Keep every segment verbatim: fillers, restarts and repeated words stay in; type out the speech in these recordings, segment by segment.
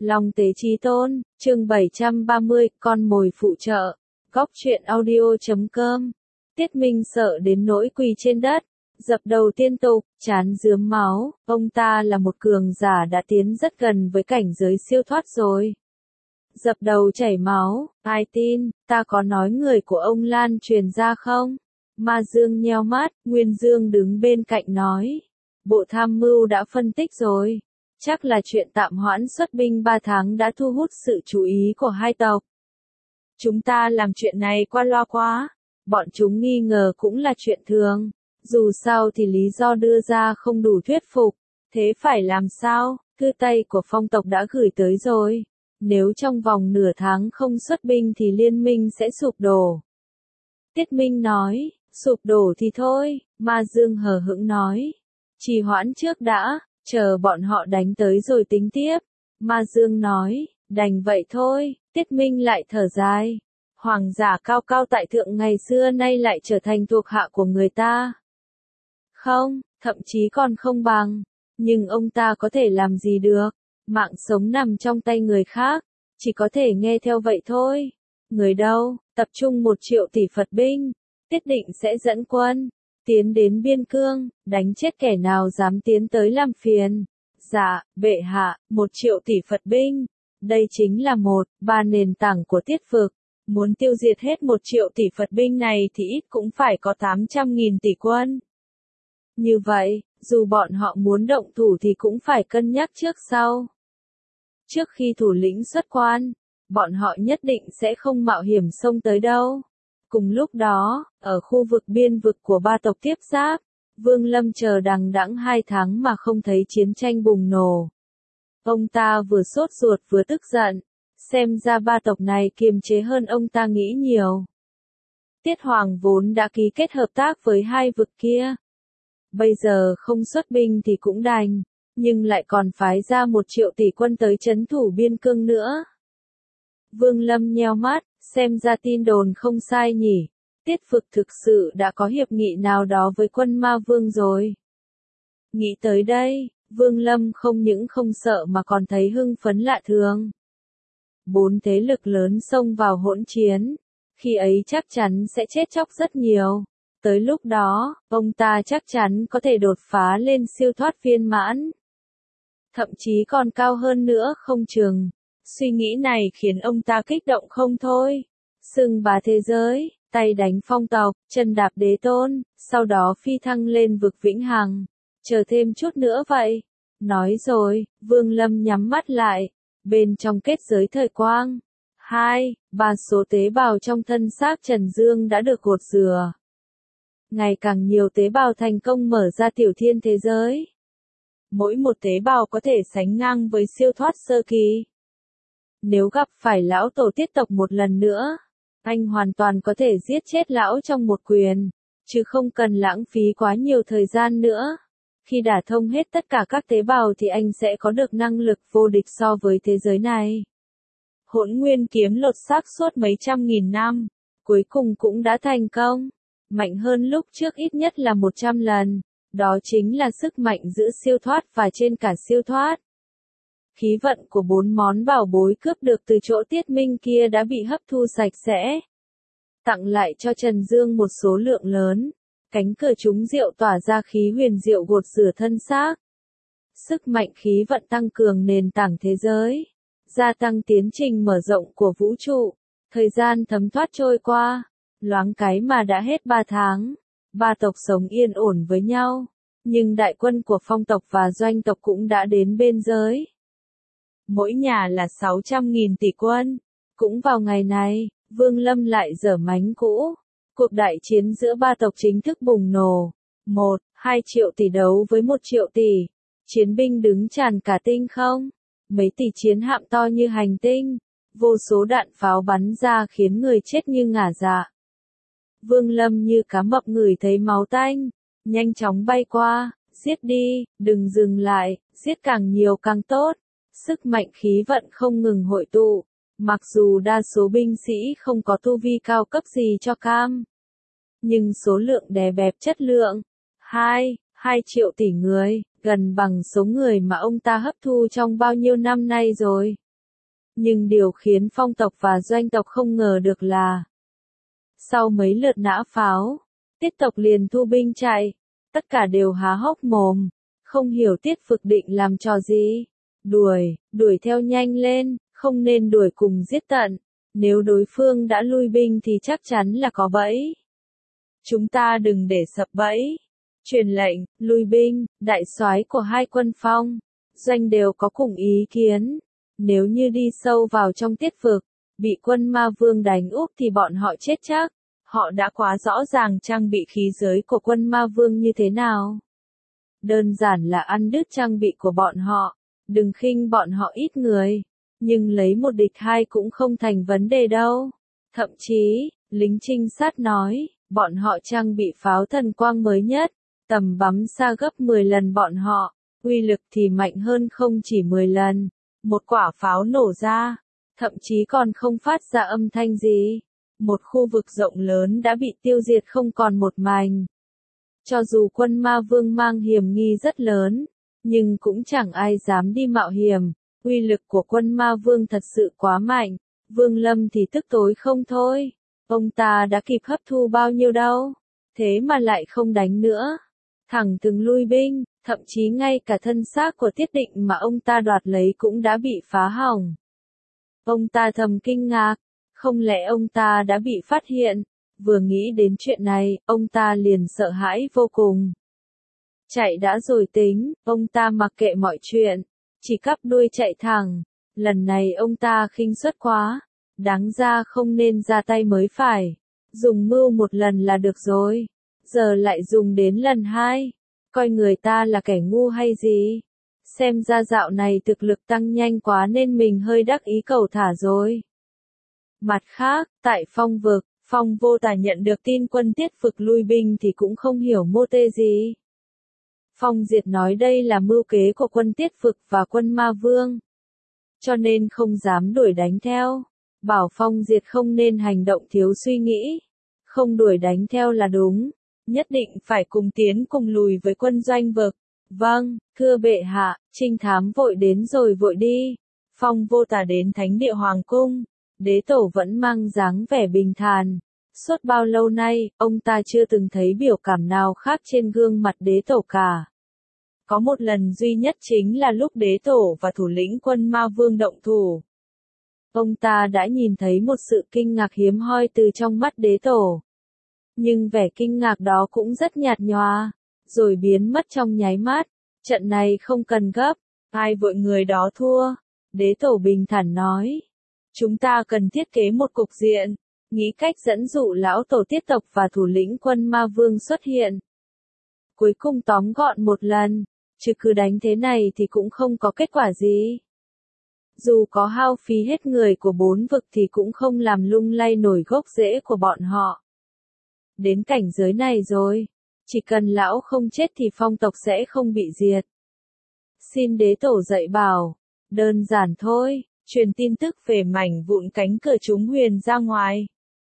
Long tế chí tôn, chương bảy trăm ba mươi, con mồi phụ trợ. Góc truyện audio chấm com. Tiết Minh sợ đến nỗi quỳ trên đất, dập đầu tiên tục, trán rướm máu, ông ta là một cường giả đã tiến rất gần với cảnh giới siêu thoát rồi. Dập đầu chảy máu, ai tin, ta có nói người của ông lan truyền ra không? Ma Dương nheo mắt, Nguyên Dương đứng bên cạnh nói. Bộ tham mưu đã phân tích rồi. Chắc là chuyện tạm hoãn xuất binh ba tháng đã thu hút sự chú ý của hai tộc. Chúng ta làm chuyện này qua loa quá. Bọn chúng nghi ngờ cũng là chuyện thường. Dù sao thì lý do đưa ra không đủ thuyết phục. Thế phải làm sao? Thư tay của phong tộc đã gửi tới rồi. Nếu trong vòng nửa tháng không xuất binh thì liên minh sẽ sụp đổ. Tiết Minh nói, sụp đổ thì thôi, Ma Dương hờ hững nói. Trì hoãn trước đã, chờ bọn họ đánh tới rồi tính tiếp. Ma Dương nói, đành vậy thôi, Tiết Minh lại thở dài. Hoàng giả cao cao tại thượng ngày xưa nay lại trở thành thuộc hạ của người ta. Không, thậm chí còn không bằng. Nhưng ông ta có thể làm gì được? Mạng sống nằm trong tay người khác, chỉ có thể nghe theo vậy thôi. Người đâu, tập trung một triệu tỷ Phật binh, Tiết Định sẽ dẫn quân, tiến đến biên cương, đánh chết kẻ nào dám tiến tới làm phiền. Dạ, bệ hạ, một triệu tỷ Phật binh, đây chính là một, ba nền tảng của Tiết vực. Muốn tiêu diệt hết một triệu tỷ Phật binh này thì ít cũng phải có tám trăm nghìn tỷ quân. Như vậy, dù bọn họ muốn động thủ thì cũng phải cân nhắc trước sau. Trước khi thủ lĩnh xuất quan, bọn họ nhất định sẽ không mạo hiểm xông tới đâu. Cùng lúc đó, ở khu vực biên vực của ba tộc tiếp giáp, Vương Lâm chờ đằng đẵng hai tháng mà không thấy chiến tranh bùng nổ. Ông ta vừa sốt ruột vừa tức giận, xem ra ba tộc này kiềm chế hơn ông ta nghĩ nhiều. Tiết Hoàng vốn đã ký kết hợp tác với hai vực kia. Bây giờ không xuất binh thì cũng đành, nhưng lại còn phái ra một triệu tỷ quân tới trấn thủ biên cương nữa. Vương Lâm nheo mắt, xem ra tin đồn không sai nhỉ. Tiết vực thực sự đã có hiệp nghị nào đó với quân ma vương rồi. Nghĩ tới đây, Vương Lâm không những không sợ mà còn thấy hưng phấn lạ thường. Bốn thế lực lớn xông vào hỗn chiến, khi ấy chắc chắn sẽ chết chóc rất nhiều. Tới lúc đó, ông ta chắc chắn có thể đột phá lên siêu thoát viên mãn. Thậm chí còn cao hơn nữa không chừng. Suy nghĩ này khiến ông ta kích động không thôi. Xưng bá thế giới, tay đánh phong tộc, chân đạp đế tôn, sau đó phi thăng lên vực vĩnh hằng. Chờ thêm chút nữa vậy. Nói rồi, Vương Lâm nhắm mắt lại. Bên trong kết giới thời quang, hai, ba số tế bào trong thân xác Trần Dương đã được gột rửa. Ngày càng nhiều tế bào thành công mở ra tiểu thiên thế giới. Mỗi một tế bào có thể sánh ngang với siêu thoát sơ kỳ. Nếu gặp phải lão tổ Tiết tộc một lần nữa, anh hoàn toàn có thể giết chết lão trong một quyền, chứ không cần lãng phí quá nhiều thời gian nữa. Khi đả thông hết tất cả các tế bào thì anh sẽ có được năng lực vô địch so với thế giới này. Hỗn nguyên kiếm lột xác suốt mấy trăm nghìn năm, cuối cùng cũng đã thành công. Mạnh hơn lúc trước ít nhất là một trăm lần. Đó chính là sức mạnh giữa siêu thoát và trên cả siêu thoát. Khí vận của bốn món bảo bối cướp được từ chỗ Tiết Minh kia đã bị hấp thu sạch sẽ. Tặng lại cho Trần Dương một số lượng lớn. Cánh cửa trúng diệu tỏa ra khí huyền diệu gột rửa thân xác. Sức mạnh khí vận tăng cường nền tảng thế giới. Gia tăng tiến trình mở rộng của vũ trụ. Thời gian thấm thoát trôi qua. Loáng cái mà đã hết ba tháng. Ba tộc sống yên ổn với nhau. Nhưng đại quân của phong tộc và doanh tộc cũng đã đến biên giới. Mỗi nhà là sáu trăm nghìn tỷ quân. Cũng vào ngày này, Vương Lâm lại dở mánh cũ. Cuộc đại chiến giữa ba tộc chính thức bùng nổ. Một, hai triệu tỷ đấu với một triệu tỷ. Chiến binh đứng tràn cả tinh không. Mấy tỷ chiến hạm to như hành tinh. Vô số đạn pháo bắn ra khiến người chết như ngả dạ. Vương Lâm như cá mập ngửi thấy máu tanh. Nhanh chóng bay qua, giết đi, đừng dừng lại, giết càng nhiều càng tốt. Sức mạnh khí vận không ngừng hội tụ. Mặc dù đa số binh sĩ không có tu vi cao cấp gì cho cam. Nhưng số lượng đè bẹp chất lượng. Hai, hai triệu tỷ người, gần bằng số người mà ông ta hấp thu trong bao nhiêu năm nay rồi. Nhưng điều khiến phong tộc và doanh tộc không ngờ được là sau mấy lượt nã pháo, Tiết tộc liền thu binh chạy, tất cả đều há hốc mồm, không hiểu Tiết Phực định làm trò gì. Đuổi, đuổi theo nhanh lên, không nên đuổi cùng giết tận, nếu đối phương đã lui binh thì chắc chắn là có bẫy. Chúng ta đừng để sập bẫy. Truyền lệnh, lui binh, đại soái của hai quân Phong, Doanh đều có cùng ý kiến. Nếu như đi sâu vào trong Tiết Phực, bị quân Ma Vương đánh úp thì bọn họ chết chắc. Họ đã quá rõ ràng trang bị khí giới của quân Ma Vương như thế nào. Đơn giản là ăn đứt trang bị của bọn họ, đừng khinh bọn họ ít người, nhưng lấy một địch hai cũng không thành vấn đề đâu. Thậm chí, lính trinh sát nói, bọn họ trang bị pháo thần quang mới nhất, tầm bắn xa gấp mười lần bọn họ, uy lực thì mạnh hơn không chỉ mười lần. Một quả pháo nổ ra, thậm chí còn không phát ra âm thanh gì. Một khu vực rộng lớn đã bị tiêu diệt không còn một mảnh. Cho dù quân Ma Vương mang hiểm nghi rất lớn, nhưng cũng chẳng ai dám đi mạo hiểm. Uy lực của quân Ma Vương thật sự quá mạnh. Vương Lâm thì tức tối không thôi. Ông ta đã kịp hấp thu bao nhiêu đâu, thế mà lại không đánh nữa. Thẳng từng lui binh, thậm chí ngay cả thân xác của Tiết Định mà ông ta đoạt lấy cũng đã bị phá hỏng. Ông ta thầm kinh ngạc, không lẽ ông ta đã bị phát hiện? Vừa nghĩ đến chuyện này, ông ta liền sợ hãi vô cùng. Chạy đã rồi tính, ông ta mặc kệ mọi chuyện, chỉ cắp đuôi chạy thẳng. Lần này ông ta khinh suất quá, đáng ra không nên ra tay mới phải. Dùng mưu một lần là được rồi, giờ lại dùng đến lần hai. Coi người ta là kẻ ngu hay gì? Xem ra dạo này thực lực tăng nhanh quá nên mình hơi đắc ý cầu thả rồi. Mặt khác, tại Phong vực, Phong Vô Tà nhận được tin quân Tiết Phực lui binh thì cũng không hiểu mô tê gì. Phong Diệt nói đây là mưu kế của quân Tiết Phực và quân Ma Vương, cho nên không dám đuổi đánh theo. Bảo Phong Diệt không nên hành động thiếu suy nghĩ, không đuổi đánh theo là đúng, nhất định phải cùng tiến cùng lùi với quân Doanh vực. Vâng, thưa bệ hạ, trinh thám vội đến rồi vội đi. Phong Vô Tà đến thánh địa hoàng cung, đế tổ vẫn mang dáng vẻ bình thản. Suốt bao lâu nay, ông ta chưa từng thấy biểu cảm nào khác trên gương mặt đế tổ cả. Có một lần duy nhất chính là lúc đế tổ và thủ lĩnh quân Ma Vương động thủ. Ông ta đã nhìn thấy một sự kinh ngạc hiếm hoi từ trong mắt đế tổ. Nhưng vẻ kinh ngạc đó cũng rất nhạt nhòa, rồi biến mất trong nháy mắt. Trận này không cần gấp, ai vội người đó thua. Đế tổ bình thản nói. Chúng ta cần thiết kế một cục diện, nghĩ cách dẫn dụ lão tổ Tiết tộc và thủ lĩnh quân Ma Vương xuất hiện. Cuối cùng tóm gọn một lần, chứ cứ đánh thế này thì cũng không có kết quả gì. Dù có hao phí hết người của bốn vực thì cũng không làm lung lay nổi gốc rễ của bọn họ. Đến cảnh giới này rồi, chỉ cần lão không chết thì phong tộc sẽ không bị diệt. Xin đế tổ dạy bảo, đơn giản thôi, truyền tin tức về mảnh vụn cánh cửa chúng huyền ra ngoài.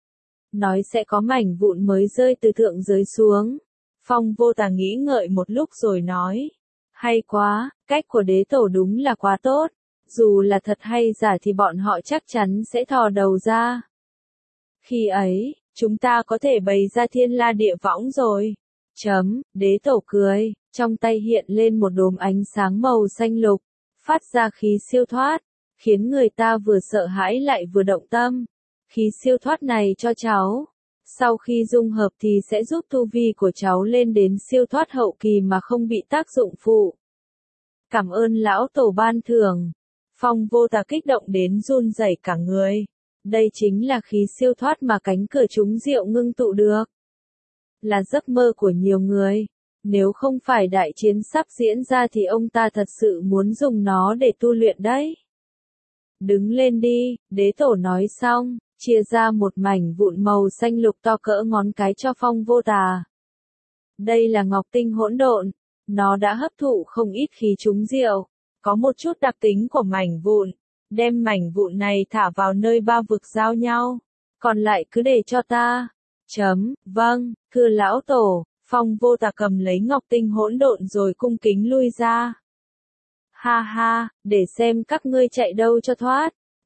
Nói sẽ có mảnh vụn mới rơi từ thượng giới xuống. Phong Vô Tà nghĩ ngợi một lúc rồi nói. Hay quá, cách của đế tổ đúng là quá tốt. Dù là thật hay giả thì bọn họ chắc chắn sẽ thò đầu ra. Khi ấy, chúng ta có thể bày ra thiên la địa võng rồi. Chấm, đế tổ cười, trong tay hiện lên một đốm ánh sáng màu xanh lục, phát ra khí siêu thoát, khiến người ta vừa sợ hãi lại vừa động tâm. Khí siêu thoát này cho cháu, sau khi dung hợp thì sẽ giúp tu vi của cháu lên đến siêu thoát hậu kỳ mà không bị tác dụng phụ. Cảm ơn lão tổ ban thưởng. Phong Vô Tà kích động đến run rẩy cả người. Đây chính là khí siêu thoát mà cánh cửa chúng diệu ngưng tụ được. Là giấc mơ của nhiều người. Nếu không phải đại chiến sắp diễn ra thì ông ta thật sự muốn dùng nó để tu luyện đấy. Đứng lên đi, đế tổ nói xong, chia ra một mảnh vụn màu xanh lục to cỡ ngón cái cho Phong Vô Tà. Đây là ngọc tinh hỗn độn, nó đã hấp thụ không ít khí chúng diệu, có một chút đặc tính của mảnh vụn, đem mảnh vụn này thả vào nơi ba vực giao nhau, còn lại cứ để cho ta. Chấm, vâng, thưa lão tổ. Phong Vô Tà cầm lấy ngọc tinh hỗn độn rồi cung kính lui ra. Ha ha, để xem các ngươi chạy đâu cho thoát.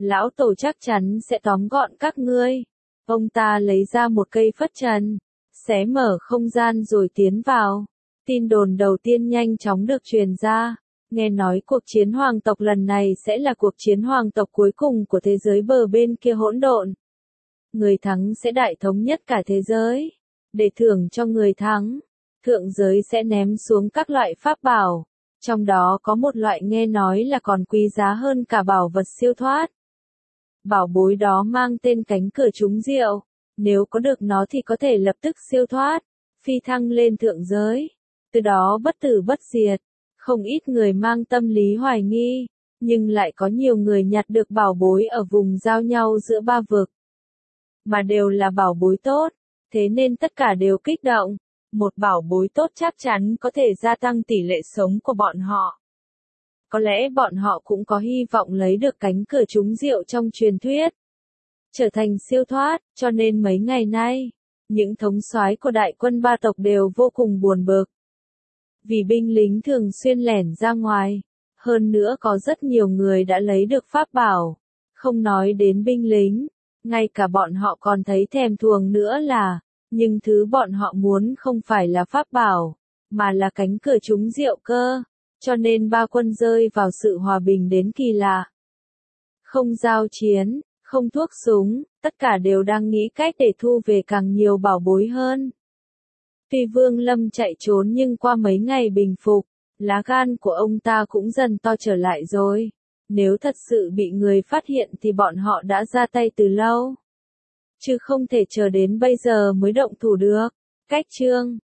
lão tổ chắc chắn sẽ tóm gọn các ngươi. Ông ta lấy ra một cây phất trần, xé mở không gian rồi tiến vào. Tin đồn đầu tiên nhanh chóng được truyền ra. Nghe nói cuộc chiến hoàng tộc lần này sẽ là cuộc chiến hoàng tộc cuối cùng của thế giới bờ bên kia hỗn độn. Người thắng sẽ đại thống nhất cả thế giới. Để thưởng cho người thắng, thượng giới sẽ ném xuống các loại pháp bảo. Trong đó có một loại nghe nói là còn quý giá hơn cả bảo vật siêu thoát. Bảo bối đó mang tên cánh cửa trúng diệu. Nếu có được nó thì có thể lập tức siêu thoát, phi thăng lên thượng giới. Từ đó bất tử bất diệt. Không ít người mang tâm lý hoài nghi, nhưng lại có nhiều người nhặt được bảo bối ở vùng giao nhau giữa ba vực. Mà đều là bảo bối tốt, thế nên tất cả đều kích động. Một bảo bối tốt chắc chắn có thể gia tăng tỷ lệ sống của bọn họ. Có lẽ bọn họ cũng có hy vọng lấy được cánh cửa trúng diệu trong truyền thuyết. Trở thành siêu thoát, cho nên mấy ngày nay, những thống soái của đại quân ba tộc đều vô cùng buồn bực. Vì binh lính thường xuyên lẻn ra ngoài, hơn nữa có rất nhiều người đã lấy được pháp bảo. Không nói đến binh lính, ngay cả bọn họ còn thấy thèm thuồng nữa là, nhưng thứ bọn họ muốn không phải là pháp bảo, mà là cánh cửa trúng diệu cơ, cho nên ba quân rơi vào sự hòa bình đến kỳ lạ. Không giao chiến, không thuốc súng, tất cả đều đang nghĩ cách để thu về càng nhiều bảo bối hơn. Tuy Vương Lâm chạy trốn nhưng qua mấy ngày bình phục, lá gan của ông ta cũng dần to trở lại rồi. Nếu thật sự bị người phát hiện thì bọn họ đã ra tay từ lâu. Chứ không thể chờ đến bây giờ mới động thủ được. Cách chương